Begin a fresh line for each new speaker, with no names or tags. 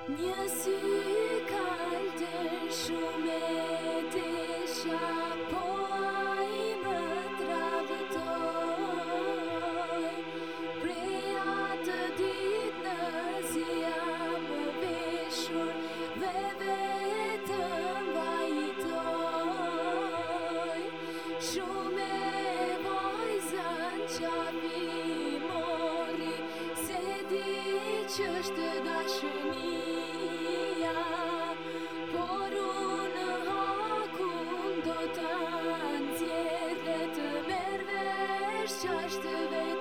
Një sy kaltër shumë e desha, po ai më tradhtoi. Prej atë ditë në zi jam veshur dhe vetëm vajtoj. Shumë e vajzën qapi mori, se di që është dashunia, por unë hakun do t'a nxjerr dhe të merr vesh që është